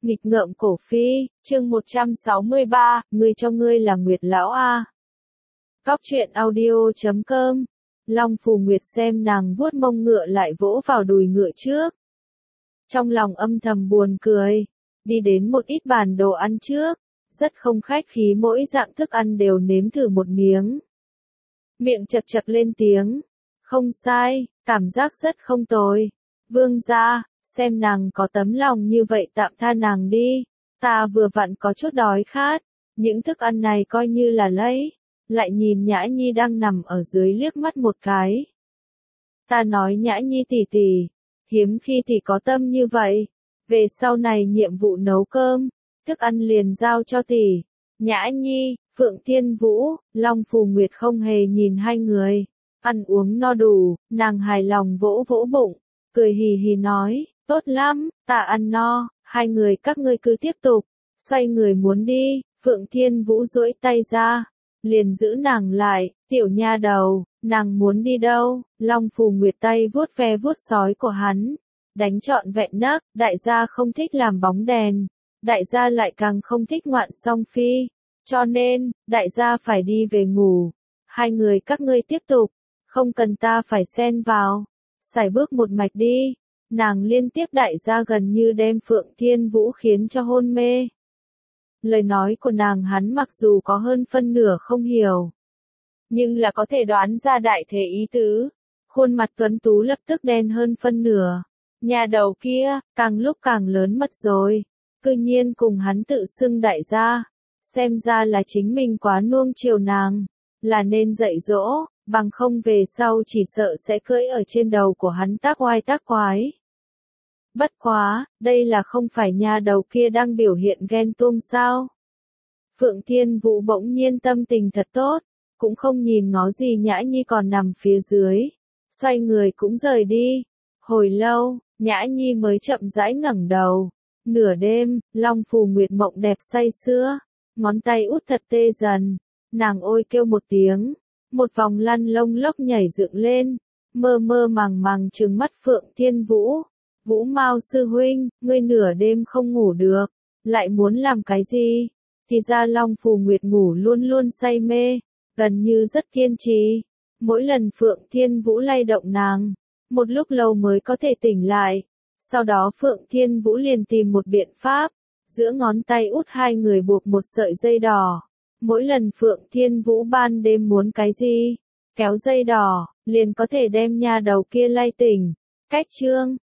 Nghịch ngợm cổ phi, chương 163, ngươi cho ngươi là Nguyệt Lão a. Góc truyện audio.com. Long Phù Nguyệt xem nàng vuốt mông ngựa lại vỗ vào đùi ngựa trước. Trong lòng âm thầm buồn cười, đi đến một ít bàn đồ ăn trước, rất không khách khí mỗi dạng thức ăn đều nếm thử một miếng. Miệng chật chật lên tiếng, không sai, cảm giác rất không tồi. Vương gia, xem nàng có tấm lòng như vậy tạm tha nàng đi, ta vừa vặn có chút đói khát, những thức ăn này coi như là lấy. Lại nhìn Nhã Nhi đang nằm ở dưới liếc mắt một cái. Ta nói Nhã Nhi tỷ tỷ, hiếm khi tỷ có tâm như vậy, về sau này nhiệm vụ nấu cơm, thức ăn liền giao cho tỷ. Nhã Nhi, Phượng Thiên Vũ, Long Phù Nguyệt không hề nhìn hai người, ăn uống no đủ, nàng hài lòng vỗ vỗ bụng, cười hì hì nói, tốt lắm, ta ăn no, hai người các ngươi cứ tiếp tục. Xoay người muốn đi, Phượng Thiên Vũ duỗi tay ra, liền giữ nàng lại, tiểu nha đầu, nàng muốn đi đâu? Long Phù Nguyệt tay vuốt ve vuốt sói của hắn, đánh trọn vẹn nấc, đại gia không thích làm bóng đèn, đại gia lại càng không thích ngoạn song phi, cho nên, đại gia phải đi về ngủ, hai người các ngươi tiếp tục, không cần ta phải xen vào, sải bước một mạch đi, nàng liên tiếp đại gia gần như đem Phượng Thiên Vũ khiến cho hôn mê. Lời nói của nàng hắn mặc dù có hơn phân nửa không hiểu, nhưng là có thể đoán ra đại thể ý tứ. Khuôn mặt tuấn tú lập tức đen hơn phân nửa. Nhà đầu kia, càng lúc càng lớn mật rồi. Cư nhiên cùng hắn tự xưng đại gia. Xem ra là chính mình quá nuông chiều nàng. Là nên dạy dỗ, bằng không về sau chỉ sợ sẽ cưỡi ở trên đầu của hắn tác oai tác quái. Bất quá, đây là không phải nhà đầu kia đang biểu hiện ghen tuông sao? Phượng Thiên Vũ bỗng nhiên tâm tình thật tốt, cũng không nhìn ngó gì Nhã Nhi còn nằm phía dưới, xoay người cũng rời đi. Hồi lâu, Nhã Nhi mới chậm rãi ngẩng đầu. Nửa đêm, Long Phù Nguyệt mộng đẹp say sưa, ngón tay út thật tê dần, nàng ôi kêu một tiếng, một vòng lăn lông lốc nhảy dựng lên, mơ mơ màng màng trừng mắt Phượng Thiên Vũ. Vũ Mao sư huynh, ngươi nửa đêm không ngủ được, lại muốn làm cái gì? Thì ra Long Phù Nguyệt ngủ luôn luôn say mê, gần như rất kiên trì. Mỗi lần Phượng Thiên Vũ lay động nàng, một lúc lâu mới có thể tỉnh lại. Sau đó Phượng Thiên Vũ liền tìm một biện pháp, giữa ngón tay út hai người buộc một sợi dây đỏ. Mỗi lần Phượng Thiên Vũ ban đêm muốn cái gì, kéo dây đỏ, liền có thể đem nha đầu kia lay tỉnh. Cách chương